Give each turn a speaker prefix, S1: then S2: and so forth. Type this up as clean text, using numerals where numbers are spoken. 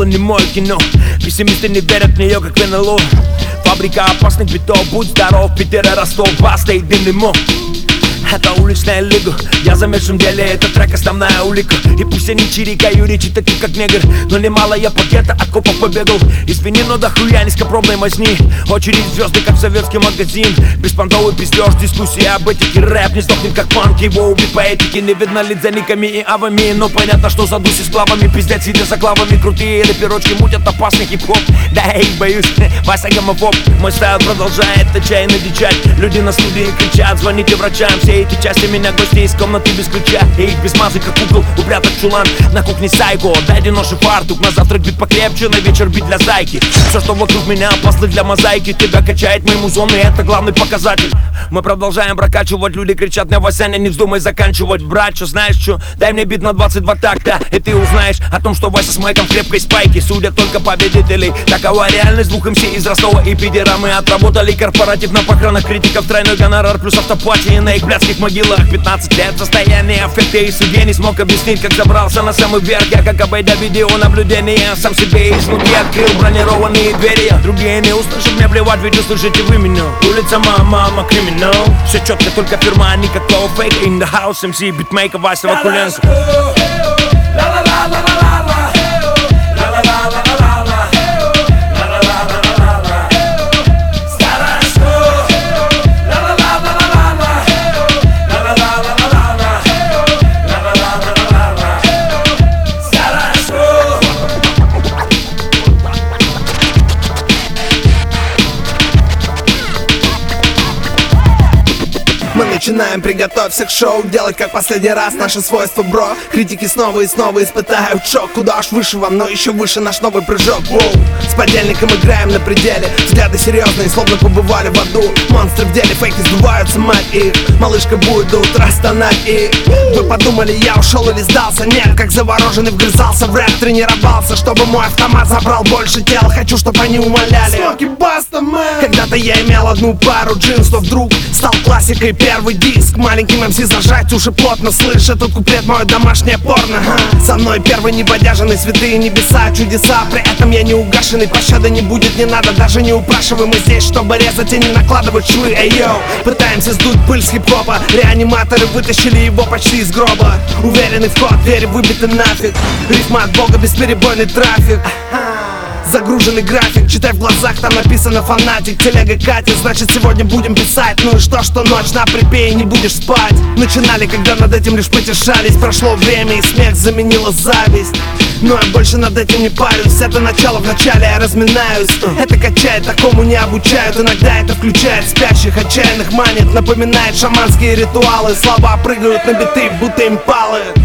S1: не мое кино. Пессимисты не верят в нее, как в НЛО. Фабрика опасных битов, будь здоров, Питер и Ростов, Баста и Динемо. Это уличная лига, я замешан в деле, это трек основная улика. И пусть они чирикаю речи такие как негр, но немало я пакета от копов побегал. Извини, но до хуя низкопробной мазни. Очередь звезды, как советский магазин. Беспонтовый пиздеж, дискуссия об этике. Рэп не сдохнет как панк, его убит по этике. Не видно лиц за никами и авами, но понятно, что задуси с клавами. Пиздят, сидя за клавами, крутые рэперочки мутят опасный хип-хоп. Да я их боюсь, Вася гомофоб. Мой стайл продолжает отчаянно дичать. Люди на студии кричат, звоните врачам. Все эти части меня гости из комнаты без ключа. И их без мазы, как угол, упрятать в чулан. На кухне сайко, дайте нож и фартук. На завтрак бит покрепче, на вечер бит для зайки. Все, что вокруг меня, пазлы для мозаики. Тебя качает мои музоны, это главный показатель. Мы продолжаем прокачивать, люди кричат мне: Васяня, не вздумай заканчивать. Брат, что знаешь, что? Дай мне бит на 22 такта, и ты узнаешь о том, что Вася с Майком в крепкой спайке. Судят только победителей, такова реальность. Двух МС из Ростова и Питера. Мы отработали корпоратив на похоронах критиков. Тройной гонорар плюс автопати на их блядских могилах. 15 лет состояние аффекта, и судья не смог объяснить, как забрался на самый верх. Я, как обойдя видеонаблюдение, сам себе изнутри открыл бронированные двери. Другие не услышат, мне плевать, ведь услышите вы меня. Улица, мама, криминал. Все четко, только фирма, никакого фейка. In the house, MC, битмейкер, Вася Вакуленко.
S2: Мы начинаем, приготовься к шоу. Делать как последний раз, наше свойство, бро. Критики снова и снова испытают шок. Куда уж выше вам, но еще выше наш новый прыжок. Воу. С подельником играем на пределе. Взгляды серьезные, словно побывали в аду. Монстры в деле, фейки сдуваются, мать их. Малышка будет до утра стонать. И вы подумали, я ушел или сдался? Нет, как завороженный вгрызался в рэп, тренировался, чтобы мой автомат забрал больше тел. Хочу, чтобы они умоляли. Смоки Баста, мэн. Когда-то я имел одну пару джинс, но вдруг стал классикой первый диск. Маленьким МС зажать уши плотно. Слышь, этот куплет мое домашнее порно. Со мной первый небодяженный, святые небеса, чудеса. При этом я не угашенный, пощады не будет, не надо, даже не упрашивай. Мы здесь, чтобы резать и не накладывать швы. Эй, йоу, пытаемся сдуть пыль с хип-хопа. Реаниматоры вытащили его почти из гроба. Уверенный вход, двери выбиты нафиг. Рифма от бога, бесперебойный трафик. Загруженный график, читай в глазах, там написано фанатик. Телега катит, значит сегодня будем писать. Ну и что ночь на припее, не будешь спать. Начинали, когда над этим лишь потешались. Прошло время и смех заменила зависть. Но я больше над этим не парюсь. Это начало, вначале я разминаюсь. Это качает, такому не обучают. Иногда это включает спящих, отчаянных манит. Напоминает шаманские ритуалы. Слова прыгают на биты, будто импалы.